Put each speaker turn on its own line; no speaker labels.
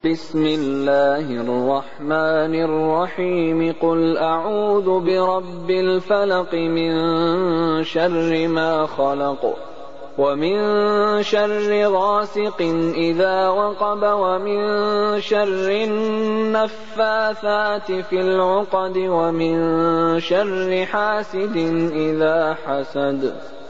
بسم الله الرحمن الرحيم قل أعوذ برب الفلق من شر ما خلق ومن شر غاسق إذا وقب ومن شر النفاثات في العقد ومن شر حاسد إذا حسد